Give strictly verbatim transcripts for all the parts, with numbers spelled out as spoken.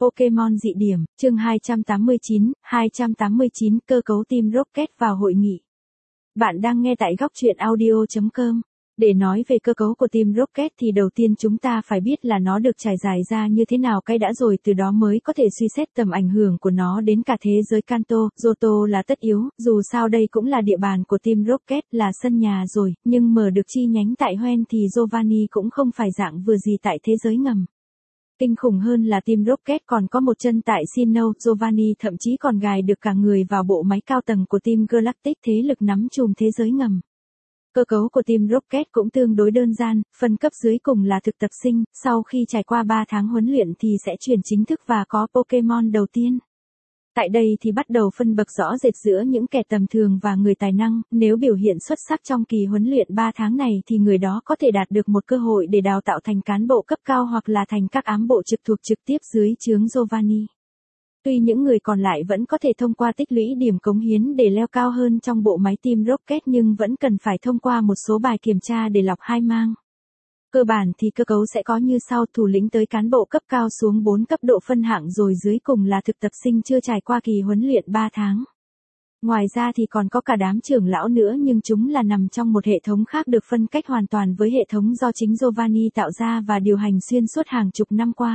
Pokemon dị điểm, chương hai trăm tám mươi chín, hai trăm tám mươi chín cơ cấu Team Rocket vào hội nghị. Bạn đang nghe tại góc truyện audio chấm com. Để nói về cơ cấu của Team Rocket thì đầu tiên chúng ta phải biết là nó được trải dài ra như thế nào cái đã rồi từ đó mới có thể suy xét tầm ảnh hưởng của nó đến cả thế giới Kanto, Johto là tất yếu, dù sao đây cũng là địa bàn của Team Rocket là sân nhà rồi, nhưng mở được chi nhánh tại Hoenn thì Giovanni cũng không phải dạng vừa gì tại thế giới ngầm. Kinh khủng hơn là Team Rocket còn có một chân tại Sinnoh, Giovanni thậm chí còn gài được cả người vào bộ máy cao tầng của Team Galactic thế lực nắm chùm thế giới ngầm. Cơ cấu của Team Rocket cũng tương đối đơn giản, phân cấp dưới cùng là thực tập sinh, sau khi trải qua ba tháng huấn luyện thì sẽ chuyển chính thức và có Pokemon đầu tiên. Tại đây thì bắt đầu phân bậc rõ rệt giữa những kẻ tầm thường và người tài năng, nếu biểu hiện xuất sắc trong kỳ huấn luyện ba tháng này thì người đó có thể đạt được một cơ hội để đào tạo thành cán bộ cấp cao hoặc là thành các ám bộ trực thuộc trực tiếp dưới trướng Giovanni. Tuy những người còn lại vẫn có thể thông qua tích lũy điểm cống hiến để leo cao hơn trong bộ máy Team Rocket nhưng vẫn cần phải thông qua một số bài kiểm tra để lọc hai mang. Cơ bản thì cơ cấu sẽ có như sau: thủ lĩnh tới cán bộ cấp cao xuống bốn cấp độ phân hạng rồi dưới cùng là thực tập sinh chưa trải qua kỳ huấn luyện ba tháng. Ngoài ra thì còn có cả đám trưởng lão nữa nhưng chúng là nằm trong một hệ thống khác được phân cách hoàn toàn với hệ thống do chính Giovanni tạo ra và điều hành xuyên suốt hàng chục năm qua.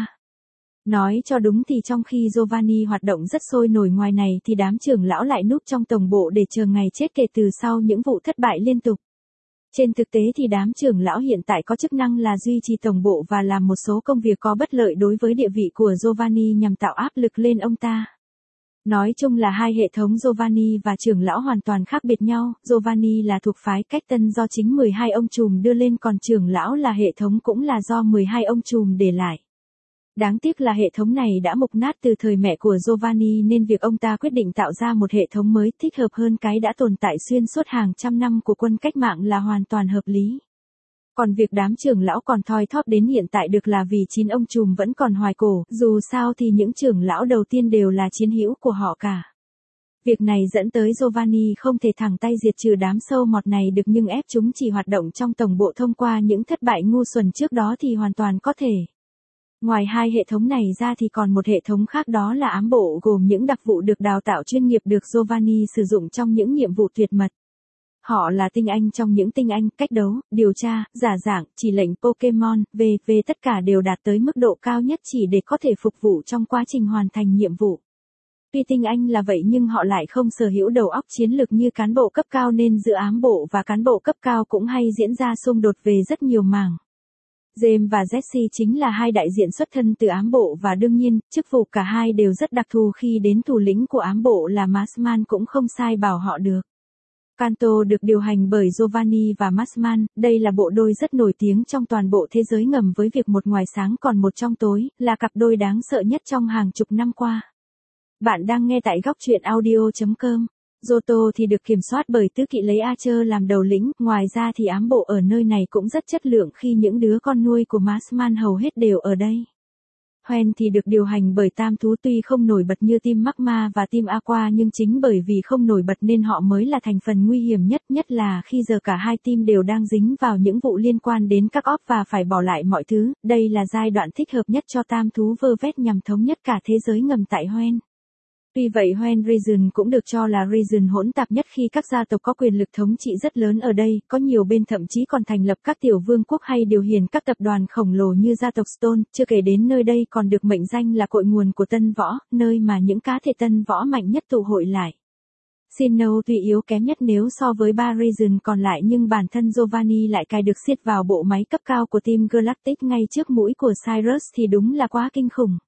Nói cho đúng thì trong khi Giovanni hoạt động rất sôi nổi ngoài này thì đám trưởng lão lại núp trong tổng bộ để chờ ngày chết kể từ sau những vụ thất bại liên tục. Trên thực tế thì đám trưởng lão hiện tại có chức năng là duy trì tổng bộ và làm một số công việc có bất lợi đối với địa vị của Giovanni nhằm tạo áp lực lên ông ta. Nói chung là hai hệ thống Giovanni và trưởng lão hoàn toàn khác biệt nhau, Giovanni là thuộc phái cách tân do chính mười hai ông trùm đưa lên còn trưởng lão là hệ thống cũng là do mười hai ông trùm để lại. Đáng tiếc là hệ thống này đã mục nát từ thời mẹ của Giovanni nên việc ông ta quyết định tạo ra một hệ thống mới thích hợp hơn cái đã tồn tại xuyên suốt hàng trăm năm của quân cách mạng là hoàn toàn hợp lý. Còn việc đám trưởng lão còn thoi thóp đến hiện tại được là vì chín ông trùm vẫn còn hoài cổ, dù sao thì những trưởng lão đầu tiên đều là chiến hữu của họ cả. Việc này dẫn tới Giovanni không thể thẳng tay diệt trừ đám sâu mọt này được nhưng ép chúng chỉ hoạt động trong tổng bộ thông qua những thất bại ngu xuẩn trước đó thì hoàn toàn có thể. Ngoài hai hệ thống này ra thì còn một hệ thống khác đó là ám bộ gồm những đặc vụ được đào tạo chuyên nghiệp được Giovanni sử dụng trong những nhiệm vụ tuyệt mật. Họ là tinh anh trong những tinh anh, cách đấu, điều tra, giả dạng, chỉ lệnh Pokemon, vân vân tất cả đều đạt tới mức độ cao nhất chỉ để có thể phục vụ trong quá trình hoàn thành nhiệm vụ. Tuy tinh anh là vậy nhưng họ lại không sở hữu đầu óc chiến lược như cán bộ cấp cao nên giữa ám bộ và cán bộ cấp cao cũng hay diễn ra xung đột về rất nhiều mảng. James và Jesse chính là hai đại diện xuất thân từ ám bộ và đương nhiên, chức vụ cả hai đều rất đặc thù khi đến thủ lĩnh của ám bộ là Marsman cũng không sai bảo họ được. Kanto được điều hành bởi Giovanni và Marsman, đây là bộ đôi rất nổi tiếng trong toàn bộ thế giới ngầm với việc một ngoài sáng còn một trong tối, là cặp đôi đáng sợ nhất trong hàng chục năm qua. Bạn đang nghe tại góc truyện audio chấm com. Johto thì được kiểm soát bởi tứ kỵ lấy Archer làm đầu lĩnh, ngoài ra thì ám bộ ở nơi này cũng rất chất lượng khi những đứa con nuôi của Marsman hầu hết đều ở đây. Hoenn thì được điều hành bởi tam thú tuy không nổi bật như Team Magma và Team Aqua nhưng chính bởi vì không nổi bật nên họ mới là thành phần nguy hiểm nhất nhất là khi giờ cả hai team đều đang dính vào những vụ liên quan đến các op và phải bỏ lại mọi thứ, đây là giai đoạn thích hợp nhất cho tam thú vơ vét nhằm thống nhất cả thế giới ngầm tại Hoenn. Tuy vậy Hoenn Region cũng được cho là region hỗn tạp nhất khi các gia tộc có quyền lực thống trị rất lớn ở đây, có nhiều bên thậm chí còn thành lập các tiểu vương quốc hay điều khiển các tập đoàn khổng lồ như gia tộc Stone, chưa kể đến nơi đây còn được mệnh danh là cội nguồn của tân võ, nơi mà những cá thể tân võ mạnh nhất tụ hội lại. Sinnoh tuy yếu kém nhất nếu so với ba region còn lại nhưng bản thân Giovanni lại cài được siết vào bộ máy cấp cao của Team Galactic ngay trước mũi của Cyrus thì đúng là quá kinh khủng.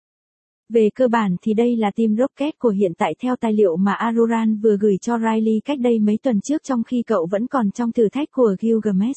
Về cơ bản thì đây là Team Rocket của hiện tại theo tài liệu mà Aruran vừa gửi cho Riley cách đây mấy tuần trước trong khi cậu vẫn còn trong thử thách của Gilgamesh.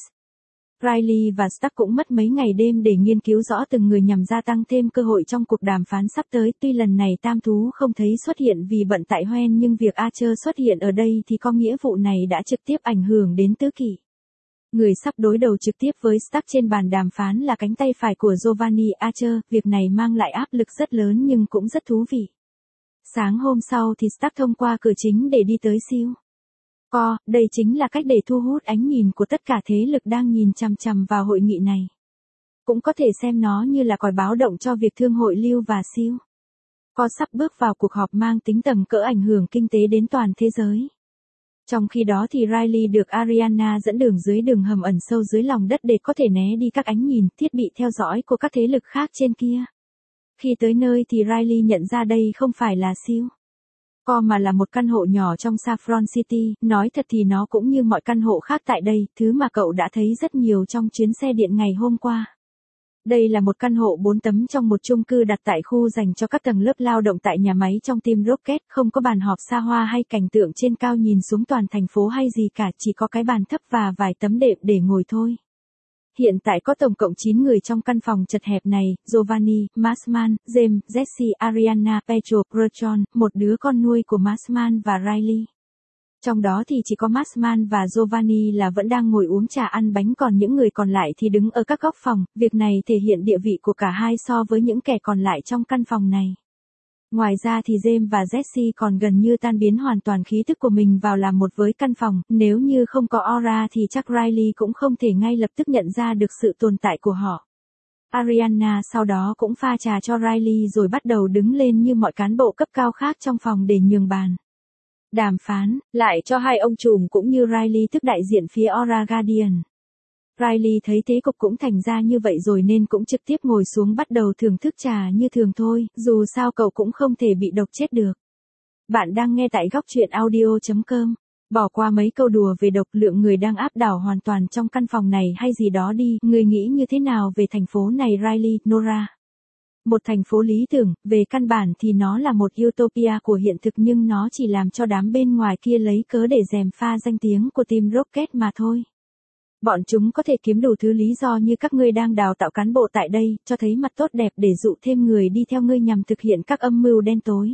Riley và Stark cũng mất mấy ngày đêm để nghiên cứu rõ từng người nhằm gia tăng thêm cơ hội trong cuộc đàm phán sắp tới. Tuy lần này tam thú không thấy xuất hiện vì bận tại Hoenn nhưng việc Archer xuất hiện ở đây thì có nghĩa vụ này đã trực tiếp ảnh hưởng đến tứ kỵ. Người sắp đối đầu trực tiếp với Stark trên bàn đàm phán là cánh tay phải của Giovanni Archer, việc này mang lại áp lực rất lớn nhưng cũng rất thú vị. Sáng hôm sau thì Stark thông qua cửa chính để đi tới siêu. Co, đây chính là cách để thu hút ánh nhìn của tất cả thế lực đang nhìn chằm chằm vào hội nghị này. Cũng có thể xem nó như là còi báo động cho việc thương hội lưu và siêu. Co sắp bước vào cuộc họp mang tính tầm cỡ ảnh hưởng kinh tế đến toàn thế giới. Trong khi đó thì Riley được Ariana dẫn đường dưới đường hầm ẩn sâu dưới lòng đất để có thể né đi các ánh nhìn, thiết bị theo dõi của các thế lực khác trên kia. Khi tới nơi thì Riley nhận ra đây không phải là siêu Co mà là một căn hộ nhỏ trong Saffron City, nói thật thì nó cũng như mọi căn hộ khác tại đây, thứ mà cậu đã thấy rất nhiều trong chuyến xe điện ngày hôm qua. Đây là một căn hộ bốn tấm trong một chung cư đặt tại khu dành cho các tầng lớp lao động tại nhà máy trong Team Rocket, không có bàn họp xa hoa hay cảnh tượng trên cao nhìn xuống toàn thành phố hay gì cả, chỉ có cái bàn thấp và vài tấm đệm để ngồi thôi. Hiện tại có tổng cộng chín người trong căn phòng chật hẹp này, Giovanni, Marsman, James, Jesse, Ariana, Pedro, Bertrand, một đứa con nuôi của Marsman và Riley. Trong đó thì chỉ có Marsman và Giovanni là vẫn đang ngồi uống trà ăn bánh, còn những người còn lại thì đứng ở các góc phòng, việc này thể hiện địa vị của cả hai so với những kẻ còn lại trong căn phòng này. Ngoài ra thì James và Jesse còn gần như tan biến hoàn toàn khí thức của mình vào làm một với căn phòng, nếu như không có aura thì chắc Riley cũng không thể ngay lập tức nhận ra được sự tồn tại của họ. Ariana sau đó cũng pha trà cho Riley rồi bắt đầu đứng lên như mọi cán bộ cấp cao khác trong phòng để nhường bàn. Đàm phán, lại cho hai ông trùm cũng như Riley tức đại diện phía Aura Guardian. Riley thấy thế cục cũng thành ra như vậy rồi nên cũng trực tiếp ngồi xuống bắt đầu thưởng thức trà như thường thôi, dù sao cậu cũng không thể bị độc chết được. Bạn đang nghe tại góc truyện audio chấm com. Bỏ qua mấy câu đùa về độc, lượng người đang áp đảo hoàn toàn trong căn phòng này hay gì đó đi, người nghĩ như thế nào về thành phố này Riley, Nora? Một thành phố lý tưởng, về căn bản thì nó là một utopia của hiện thực nhưng nó chỉ làm cho đám bên ngoài kia lấy cớ để gièm pha danh tiếng của Team Rocket mà thôi. Bọn chúng có thể kiếm đủ thứ lý do như các ngươi đang đào tạo cán bộ tại đây, cho thấy mặt tốt đẹp để dụ thêm người đi theo ngươi nhằm thực hiện các âm mưu đen tối.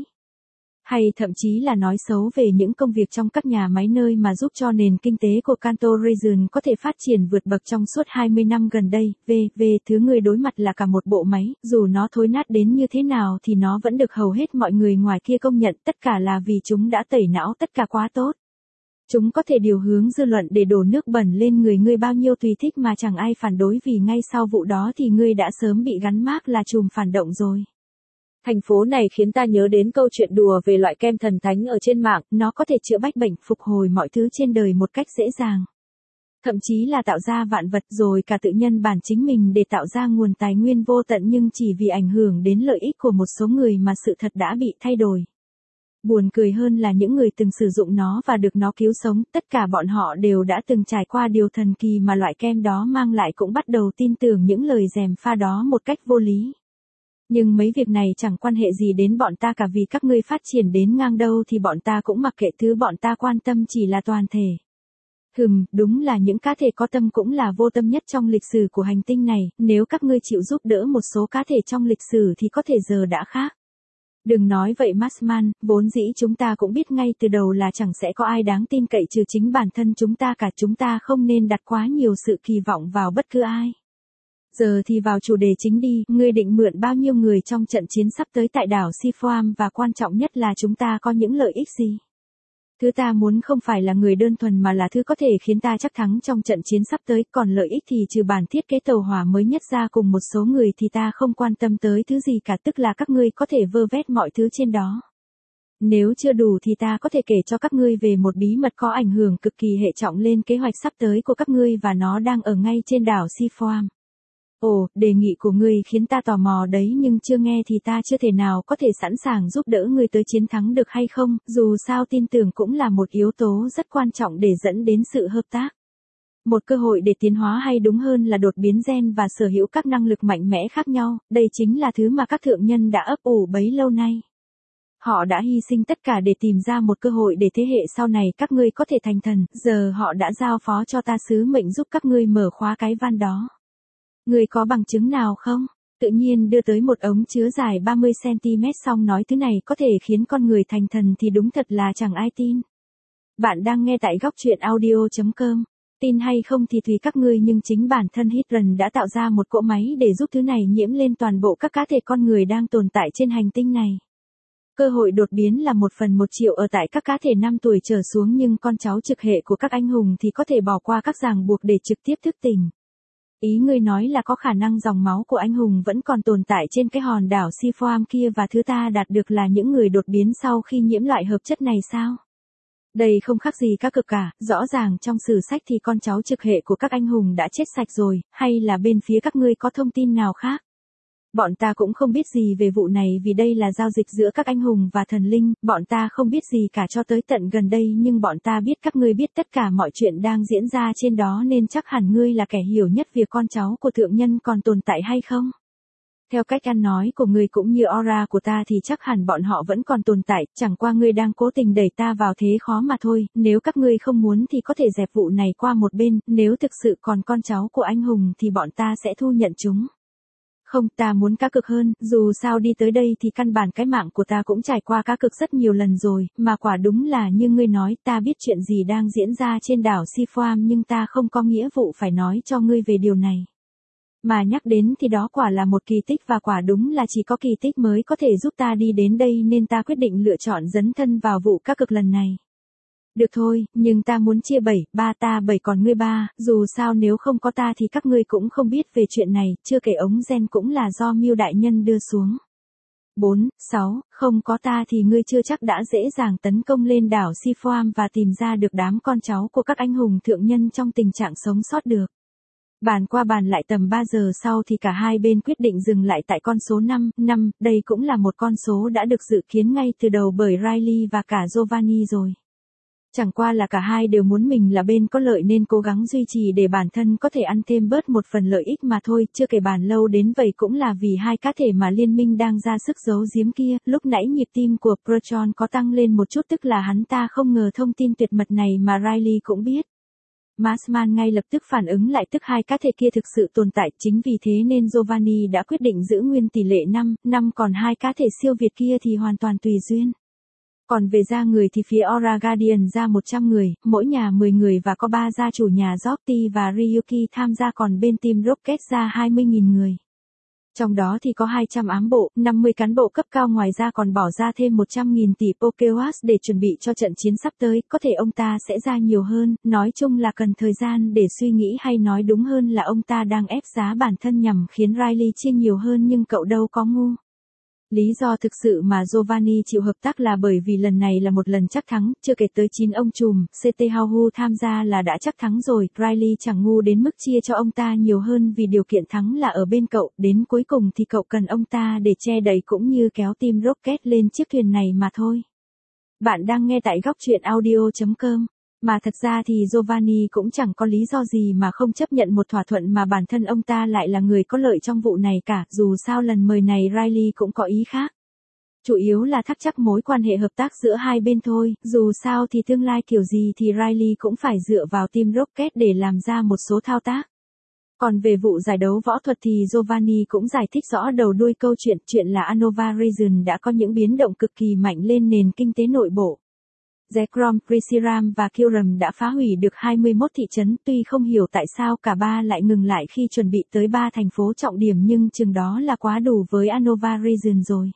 Hay thậm chí là nói xấu về những công việc trong các nhà máy nơi mà giúp cho nền kinh tế của Kanto Region có thể phát triển vượt bậc trong suốt hai mươi năm gần đây. Về, về thứ ngươi đối mặt là cả một bộ máy, dù nó thối nát đến như thế nào thì nó vẫn được hầu hết mọi người ngoài kia công nhận, tất cả là vì chúng đã tẩy não tất cả quá tốt. Chúng có thể điều hướng dư luận để đổ nước bẩn lên người ngươi bao nhiêu tùy thích mà chẳng ai phản đối vì ngay sau vụ đó thì ngươi đã sớm bị gắn mác là trùm phản động rồi. Thành phố này khiến ta nhớ đến câu chuyện đùa về loại kem thần thánh ở trên mạng, nó có thể chữa bách bệnh, phục hồi mọi thứ trên đời một cách dễ dàng. Thậm chí là tạo ra vạn vật rồi cả tự nhân bản chính mình để tạo ra nguồn tài nguyên vô tận nhưng chỉ vì ảnh hưởng đến lợi ích của một số người mà sự thật đã bị thay đổi. Buồn cười hơn là những người từng sử dụng nó và được nó cứu sống, tất cả bọn họ đều đã từng trải qua điều thần kỳ mà loại kem đó mang lại cũng bắt đầu tin tưởng những lời gièm pha đó một cách vô lý. Nhưng mấy việc này chẳng quan hệ gì đến bọn ta cả vì các ngươi phát triển đến ngang đâu thì bọn ta cũng mặc kệ, thứ bọn ta quan tâm chỉ là toàn thể. Hừm, đúng là những cá thể có tâm cũng là vô tâm nhất trong lịch sử của hành tinh này, nếu các ngươi chịu giúp đỡ một số cá thể trong lịch sử thì có thể giờ đã khác. Đừng nói vậy Marsman, vốn dĩ chúng ta cũng biết ngay từ đầu là chẳng sẽ có ai đáng tin cậy trừ chính bản thân chúng ta cả, chúng ta không nên đặt quá nhiều sự kỳ vọng vào bất cứ ai. Giờ thì vào chủ đề chính đi, ngươi định mượn bao nhiêu người trong trận chiến sắp tới tại đảo Seafoam và quan trọng nhất là chúng ta có những lợi ích gì? Thứ ta muốn không phải là người đơn thuần mà là thứ có thể khiến ta chắc thắng trong trận chiến sắp tới, còn lợi ích thì trừ bản thiết kế tàu hỏa mới nhất ra cùng một số người thì ta không quan tâm tới thứ gì cả, tức là các ngươi có thể vơ vét mọi thứ trên đó. Nếu chưa đủ thì ta có thể kể cho các ngươi về một bí mật có ảnh hưởng cực kỳ hệ trọng lên kế hoạch sắp tới của các ngươi và nó đang ở ngay trên đảo Seafoam. Ồ, đề nghị của ngươi khiến ta tò mò đấy nhưng chưa nghe thì ta chưa thể nào có thể sẵn sàng giúp đỡ ngươi tới chiến thắng được hay không, dù sao tin tưởng cũng là một yếu tố rất quan trọng để dẫn đến sự hợp tác. Một cơ hội để tiến hóa hay đúng hơn là đột biến gen và sở hữu các năng lực mạnh mẽ khác nhau, đây chính là thứ mà các thượng nhân đã ấp ủ bấy lâu nay. Họ đã hy sinh tất cả để tìm ra một cơ hội để thế hệ sau này các ngươi có thể thành thần, giờ họ đã giao phó cho ta sứ mệnh giúp các ngươi mở khóa cái van đó. Người có bằng chứng nào không? Tự nhiên đưa tới một ống chứa dài ba mươi xăng-ti-mét xong nói thứ này có thể khiến con người thành thần thì đúng thật là chẳng ai tin. Bạn đang nghe tại góc truyện audio chấm com. Tin hay không thì tùy các ngươi nhưng chính bản thân Hydran đã tạo ra một cỗ máy để giúp thứ này nhiễm lên toàn bộ các cá thể con người đang tồn tại trên hành tinh này. Cơ hội đột biến là một phần một triệu ở tại các cá thể năm tuổi trở xuống nhưng con cháu trực hệ của các anh hùng thì có thể bỏ qua các ràng buộc để trực tiếp thức tỉnh. Ý ngươi nói là có khả năng dòng máu của anh hùng vẫn còn tồn tại trên cái hòn đảo Seafoam kia và thứ ta đạt được là những người đột biến sau khi nhiễm loại hợp chất này sao? Đây không khác gì các cực cả, rõ ràng trong sử sách thì con cháu trực hệ của các anh hùng đã chết sạch rồi, hay là bên phía các ngươi có thông tin nào khác? Bọn ta cũng không biết gì về vụ này vì đây là giao dịch giữa các anh hùng và thần linh, bọn ta không biết gì cả cho tới tận gần đây nhưng bọn ta biết các ngươi biết tất cả mọi chuyện đang diễn ra trên đó nên chắc hẳn ngươi là kẻ hiểu nhất việc con cháu của thượng nhân còn tồn tại hay không? Theo cách ăn nói của ngươi cũng như aura của ta thì chắc hẳn bọn họ vẫn còn tồn tại, chẳng qua ngươi đang cố tình đẩy ta vào thế khó mà thôi, nếu các ngươi không muốn thì có thể dẹp vụ này qua một bên, nếu thực sự còn con cháu của anh hùng thì bọn ta sẽ thu nhận chúng. Không, ta muốn cá cực hơn, dù sao đi tới đây thì căn bản cái mạng của ta cũng trải qua cá cực rất nhiều lần rồi, mà quả đúng là như ngươi nói, ta biết chuyện gì đang diễn ra trên đảo Seafoam nhưng ta không có nghĩa vụ phải nói cho ngươi về điều này. Mà nhắc đến thì đó quả là một kỳ tích và quả đúng là chỉ có kỳ tích mới có thể giúp ta đi đến đây nên ta quyết định lựa chọn dấn thân vào vụ cá cực lần này. Được thôi, nhưng ta muốn chia bảy, ba ta bảy còn ngươi ba, dù sao nếu không có ta thì các ngươi cũng không biết về chuyện này, chưa kể ống gen cũng là do Miêu đại nhân đưa xuống. bốn, sáu, không có ta thì ngươi chưa chắc đã dễ dàng tấn công lên đảo Seafoam và tìm ra được đám con cháu của các anh hùng thượng nhân trong tình trạng sống sót được. Bàn qua bàn lại tầm ba giờ sau thì cả hai bên quyết định dừng lại tại con số năm, năm, đây cũng là một con số đã được dự kiến ngay từ đầu bởi Riley và cả Giovanni rồi. Chẳng qua là cả hai đều muốn mình là bên có lợi nên cố gắng duy trì để bản thân có thể ăn thêm bớt một phần lợi ích mà thôi, chưa kể bàn lâu đến vậy cũng là vì hai cá thể mà liên minh đang ra sức giấu giếm kia, lúc nãy nhịp tim của Proton có tăng lên một chút tức là hắn ta không ngờ thông tin tuyệt mật này mà Riley cũng biết. Marsman ngay lập tức phản ứng lại tức hai cá thể kia thực sự tồn tại, chính vì thế nên Giovanni đã quyết định giữ nguyên tỷ lệ năm, năm còn hai cá thể siêu việt kia thì hoàn toàn tùy duyên. Còn về gia người thì phía Aura Guardian ra một trăm người, mỗi nhà mười người và có ba gia chủ nhà Zorti và Ryuki tham gia còn bên team Rocket ra hai mươi nghìn người. Trong đó thì có hai trăm ám bộ, năm mươi cán bộ cấp cao ngoài ra còn bỏ ra thêm một trăm nghìn tỷ Pokéwas để chuẩn bị cho trận chiến sắp tới, có thể ông ta sẽ ra nhiều hơn, nói chung là cần thời gian để suy nghĩ hay nói đúng hơn là ông ta đang ép giá bản thân nhằm khiến Riley chia nhiều hơn nhưng cậu đâu có ngu. Lý do thực sự mà Giovanni chịu hợp tác là bởi vì lần này là một lần chắc thắng, chưa kể tới chín ông trùm, xê tê Hauhu tham gia là đã chắc thắng rồi, Riley chẳng ngu đến mức chia cho ông ta nhiều hơn vì điều kiện thắng là ở bên cậu, đến cuối cùng thì cậu cần ông ta để che đậy cũng như kéo team Rocket lên chiếc thuyền này mà thôi. Bạn đang nghe tại góc truyện audio chấm com. Mà thật ra thì Giovanni cũng chẳng có lý do gì mà không chấp nhận một thỏa thuận mà bản thân ông ta lại là người có lợi trong vụ này cả, dù sao lần mời này Riley cũng có ý khác. Chủ yếu là thắt chắc mối quan hệ hợp tác giữa hai bên thôi, dù sao thì tương lai kiểu gì thì Riley cũng phải dựa vào team Rocket để làm ra một số thao tác. Còn về vụ giải đấu võ thuật thì Giovanni cũng giải thích rõ đầu đuôi câu chuyện, chuyện là Anova Region đã có những biến động cực kỳ mạnh lên nền kinh tế nội bộ. Zekrom, Prisiram và Kyurem đã phá hủy được hai mươi mốt thị trấn, tuy không hiểu tại sao cả ba lại ngừng lại khi chuẩn bị tới ba thành phố trọng điểm nhưng chừng đó là quá đủ với Anova Region rồi.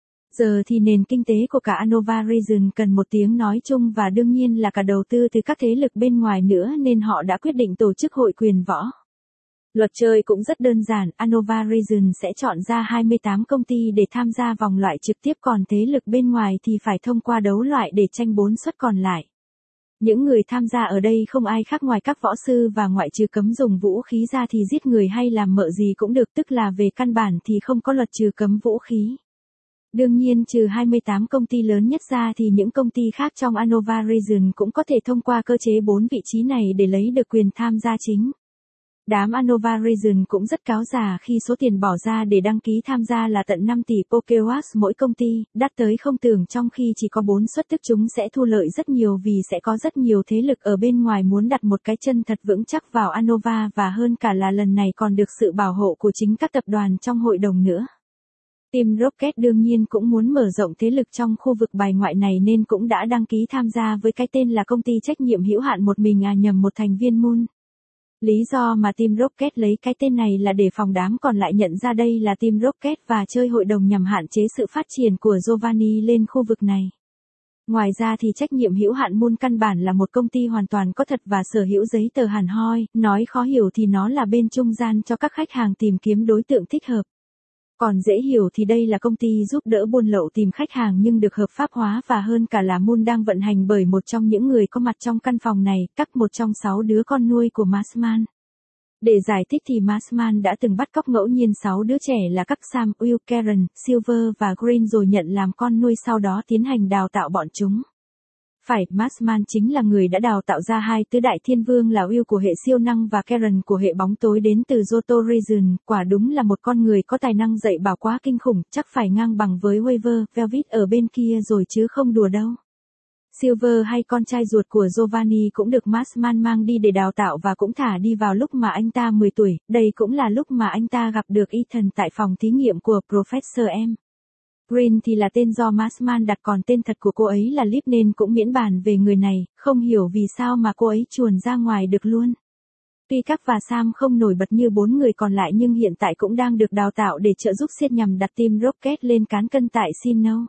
Giờ thì nền kinh tế của cả Anova Region cần một tiếng nói chung và đương nhiên là cả đầu tư từ các thế lực bên ngoài nữa nên họ đã quyết định tổ chức hội quyền võ. Luật chơi cũng rất đơn giản, Anova Region sẽ chọn ra hai mươi tám công ty để tham gia vòng loại trực tiếp còn thế lực bên ngoài thì phải thông qua đấu loại để tranh bốn suất còn lại. Những người tham gia ở đây không ai khác ngoài các võ sư và ngoại trừ cấm dùng vũ khí ra thì giết người hay làm mợ gì cũng được, tức là về căn bản thì không có luật trừ cấm vũ khí. Đương nhiên trừ hai mươi tám công ty lớn nhất ra thì những công ty khác trong Anova Region cũng có thể thông qua cơ chế bốn vị trí này để lấy được quyền tham gia chính. Đám Anova Region cũng rất cáo già khi số tiền bỏ ra để đăng ký tham gia là tận năm tỷ Pokéwas mỗi công ty, đắt tới không tưởng trong khi chỉ có bốn suất tức chúng sẽ thu lợi rất nhiều vì sẽ có rất nhiều thế lực ở bên ngoài muốn đặt một cái chân thật vững chắc vào Anova và hơn cả là lần này còn được sự bảo hộ của chính các tập đoàn trong hội đồng nữa. Team Rocket đương nhiên cũng muốn mở rộng thế lực trong khu vực bài ngoại này nên cũng đã đăng ký tham gia với cái tên là công ty trách nhiệm hữu hạn một mình à nhầm một thành viên Moon. Lý do mà Team Rocket lấy cái tên này là để phòng đám còn lại nhận ra đây là Team Rocket và chơi hội đồng nhằm hạn chế sự phát triển của Giovanni lên khu vực này. Ngoài ra thì trách nhiệm hữu hạn Moon căn bản là một công ty hoàn toàn có thật và sở hữu giấy tờ hẳn hoi, nói khó hiểu thì nó là bên trung gian cho các khách hàng tìm kiếm đối tượng thích hợp. Còn dễ hiểu thì đây là công ty giúp đỡ buôn lậu tìm khách hàng nhưng được hợp pháp hóa và hơn cả là Moon đang vận hành bởi một trong những người có mặt trong căn phòng này, các một trong sáu đứa con nuôi của Marsman. Để giải thích thì Marsman đã từng bắt cóc ngẫu nhiên sáu đứa trẻ là các Sam, Will, Karen, Silver và Green rồi nhận làm con nuôi sau đó tiến hành đào tạo bọn chúng. Phải, Marsman chính là người đã đào tạo ra hai tứ đại thiên vương là Will của hệ siêu năng và Karen của hệ bóng tối đến từ Johto Region, quả đúng là một con người có tài năng dạy bảo quá kinh khủng, chắc phải ngang bằng với Waver, Velvet ở bên kia rồi chứ không đùa đâu. Silver hay con trai ruột của Giovanni cũng được Marsman mang đi để đào tạo và cũng thả đi vào lúc mà anh ta mười tuổi, đây cũng là lúc mà anh ta gặp được Ethan tại phòng thí nghiệm của Professor M. Green thì là tên do Marsman đặt còn tên thật của cô ấy là Liv nên cũng miễn bàn về người này, không hiểu vì sao mà cô ấy chuồn ra ngoài được luôn. Tuy Cap và Sam không nổi bật như bốn người còn lại nhưng hiện tại cũng đang được đào tạo để trợ giúp siết nhằm đặt team Rocket lên cán cân tại Sinnoh.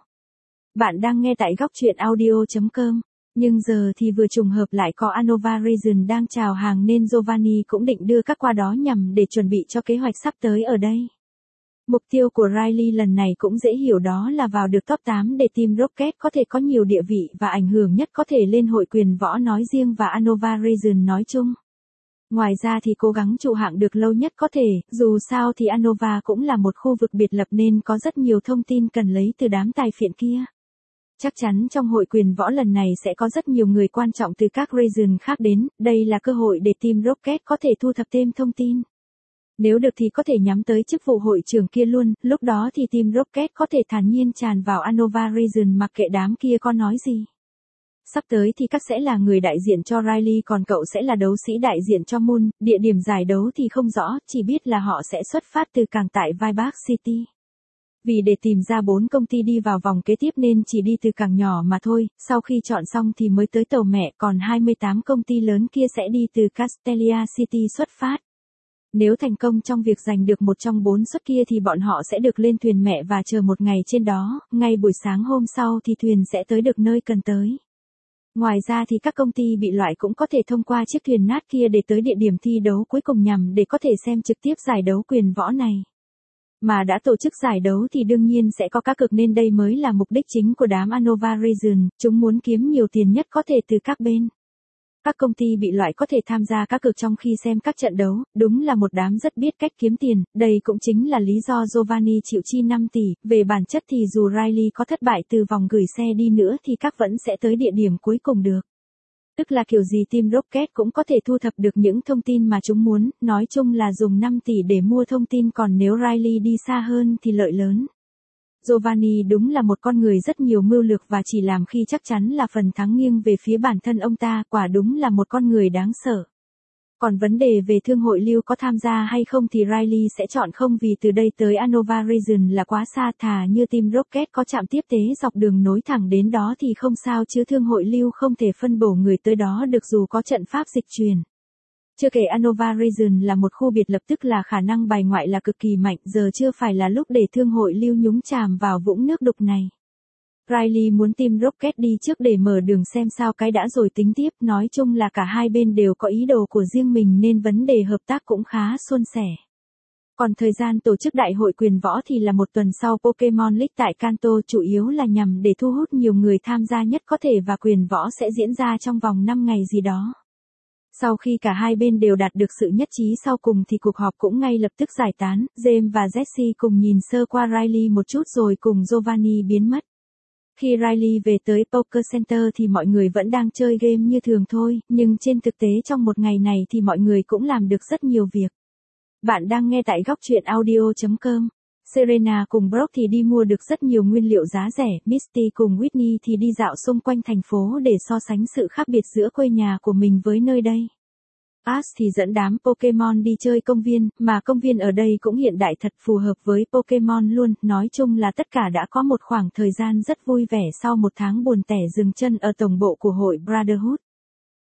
Bạn đang nghe tại góc truyện audio chấm com. Nhưng giờ thì vừa trùng hợp lại có Anova Region đang chào hàng nên Giovanni cũng định đưa các qua đó nhằm để chuẩn bị cho kế hoạch sắp tới ở đây. Mục tiêu của Riley lần này cũng dễ hiểu đó là vào được top tám để team Rocket có thể có nhiều địa vị và ảnh hưởng nhất có thể lên hội quyền võ nói riêng và Anova Region nói chung. Ngoài ra thì cố gắng trụ hạng được lâu nhất có thể, dù sao thì Anova cũng là một khu vực biệt lập nên có rất nhiều thông tin cần lấy từ đám tài phiệt kia. Chắc chắn trong hội quyền võ lần này sẽ có rất nhiều người quan trọng từ các region khác đến, đây là cơ hội để team Rocket có thể thu thập thêm thông tin. Nếu được thì có thể nhắm tới chức vụ hội trưởng kia luôn, lúc đó thì team Rocket có thể thản nhiên tràn vào Anova Region mặc kệ đám kia có nói gì. Sắp tới thì các sẽ là người đại diện cho Riley còn cậu sẽ là đấu sĩ đại diện cho Moon, địa điểm giải đấu thì không rõ, chỉ biết là họ sẽ xuất phát từ cảng tại Vibex City. Vì để tìm ra bốn công ty đi vào vòng kế tiếp nên chỉ đi từ cảng nhỏ mà thôi, sau khi chọn xong thì mới tới tàu mẹ, còn hai mươi tám công ty lớn kia sẽ đi từ Castelia City xuất phát. Nếu thành công trong việc giành được một trong bốn suất kia thì bọn họ sẽ được lên thuyền mẹ và chờ một ngày trên đó, ngay buổi sáng hôm sau thì thuyền sẽ tới được nơi cần tới. Ngoài ra thì các công ty bị loại cũng có thể thông qua chiếc thuyền nát kia để tới địa điểm thi đấu cuối cùng nhằm để có thể xem trực tiếp giải đấu quyền võ này. Mà đã tổ chức giải đấu thì đương nhiên sẽ có cá cược nên đây mới là mục đích chính của đám Anova Region, chúng muốn kiếm nhiều tiền nhất có thể từ các bên. Các công ty bị loại có thể tham gia cá cược trong khi xem các trận đấu, đúng là một đám rất biết cách kiếm tiền, đây cũng chính là lý do Giovanni chịu chi năm tỷ, về bản chất thì dù Riley có thất bại từ vòng gửi xe đi nữa thì các vẫn sẽ tới địa điểm cuối cùng được. Tức là kiểu gì team Rocket cũng có thể thu thập được những thông tin mà chúng muốn, nói chung là dùng năm tỷ để mua thông tin còn nếu Riley đi xa hơn thì lợi lớn. Giovanni đúng là một con người rất nhiều mưu lược và chỉ làm khi chắc chắn là phần thắng nghiêng về phía bản thân ông ta, quả đúng là một con người đáng sợ. Còn vấn đề về thương hội lưu có tham gia hay không thì Riley sẽ chọn không vì từ đây tới Anova Region là quá xa thà như team Rocket có trạm tiếp tế dọc đường nối thẳng đến đó thì không sao chứ thương hội lưu không thể phân bổ người tới đó được dù có trận pháp dịch truyền. Chưa kể Anova Region là một khu biệt lập tức là khả năng bài ngoại là cực kỳ mạnh giờ chưa phải là lúc để thương hội lưu nhúng chàm vào vũng nước đục này. Riley muốn team Rocket đi trước để mở đường xem sao cái đã rồi tính tiếp, nói chung là cả hai bên đều có ý đồ của riêng mình nên vấn đề hợp tác cũng khá suôn sẻ. Còn thời gian tổ chức đại hội quyền võ thì là một tuần sau Pokemon League tại Kanto chủ yếu là nhằm để thu hút nhiều người tham gia nhất có thể và quyền võ sẽ diễn ra trong vòng năm ngày gì đó. Sau khi cả hai bên đều đạt được sự nhất trí sau cùng thì cuộc họp cũng ngay lập tức giải tán, James và Jesse cùng nhìn sơ qua Riley một chút rồi cùng Giovanni biến mất. Khi Riley về tới Poker Center thì mọi người vẫn đang chơi game như thường thôi, nhưng trên thực tế trong một ngày này thì mọi người cũng làm được rất nhiều việc. Bạn đang nghe tại góc truyện audio chấm com. Serena cùng Brock thì đi mua được rất nhiều nguyên liệu giá rẻ, Misty cùng Whitney thì đi dạo xung quanh thành phố để so sánh sự khác biệt giữa quê nhà của mình với nơi đây. Ash thì dẫn đám Pokemon đi chơi công viên, mà công viên ở đây cũng hiện đại thật phù hợp với Pokemon luôn, nói chung là tất cả đã có một khoảng thời gian rất vui vẻ sau một tháng buồn tẻ dừng chân ở tổng bộ của hội Brotherhood.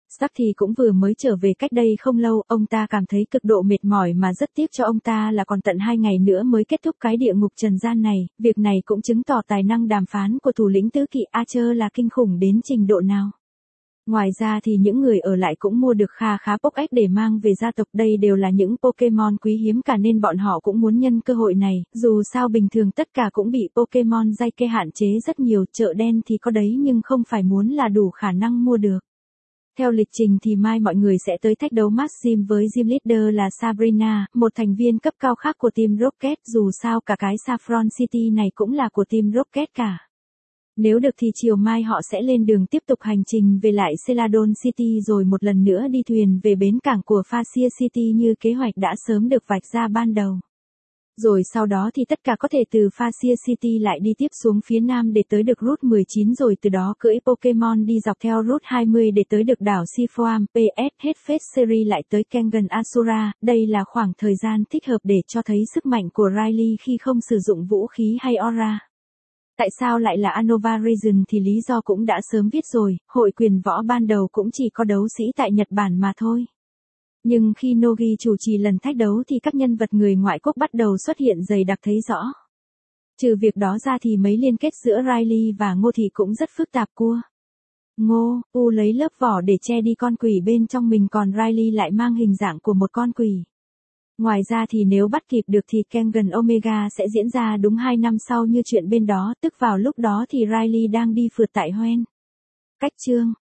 Stark thì cũng vừa mới trở về cách đây không lâu, ông ta cảm thấy cực độ mệt mỏi mà rất tiếc cho ông ta là còn tận hai ngày nữa mới kết thúc cái địa ngục trần gian này, việc này cũng chứng tỏ tài năng đàm phán của thủ lĩnh tứ kỵ Archer là kinh khủng đến trình độ nào. Ngoài ra thì những người ở lại cũng mua được kha khá Pokédex để mang về gia tộc, đây đều là những Pokémon quý hiếm cả nên bọn họ cũng muốn nhân cơ hội này, dù sao bình thường tất cả cũng bị Pokémon dây kê hạn chế rất nhiều, chợ đen thì có đấy nhưng không phải muốn là đủ khả năng mua được. Theo lịch trình thì mai mọi người sẽ tới thách đấu Max Gym với Gym Leader là Sabrina, một thành viên cấp cao khác của Team Rocket, dù sao cả cái Saffron City này cũng là của Team Rocket cả. Nếu được thì chiều mai họ sẽ lên đường tiếp tục hành trình về lại Celadon City rồi một lần nữa đi thuyền về bến cảng của Facia City như kế hoạch đã sớm được vạch ra ban đầu. Rồi sau đó thì tất cả có thể từ Facia City lại đi tiếp xuống phía nam để tới được Route mười chín rồi từ đó cưỡi Pokemon đi dọc theo Route hai mươi để tới được đảo Seafoam. pê ét hết Phase Series lại tới Kengan Asura, đây là khoảng thời gian thích hợp để cho thấy sức mạnh của Riley khi không sử dụng vũ khí hay aura. Tại sao lại là Unova Region thì lý do cũng đã sớm viết rồi, hội quyền võ ban đầu cũng chỉ có đấu sĩ tại Nhật Bản mà thôi. Nhưng khi Nogi chủ trì lần thách đấu thì các nhân vật người ngoại quốc bắt đầu xuất hiện dày đặc thấy rõ. Trừ việc đó ra thì mấy liên kết giữa Riley và Ngô thì cũng rất phức tạp cua. Ngô, U lấy lớp vỏ để che đi con quỷ bên trong mình còn Riley lại mang hình dạng của một con quỷ. Ngoài ra thì nếu bắt kịp được thì Kengan Omega sẽ diễn ra đúng hai năm sau như chuyện bên đó, tức vào lúc đó thì Riley đang đi phượt tại Hoenn. Cách chương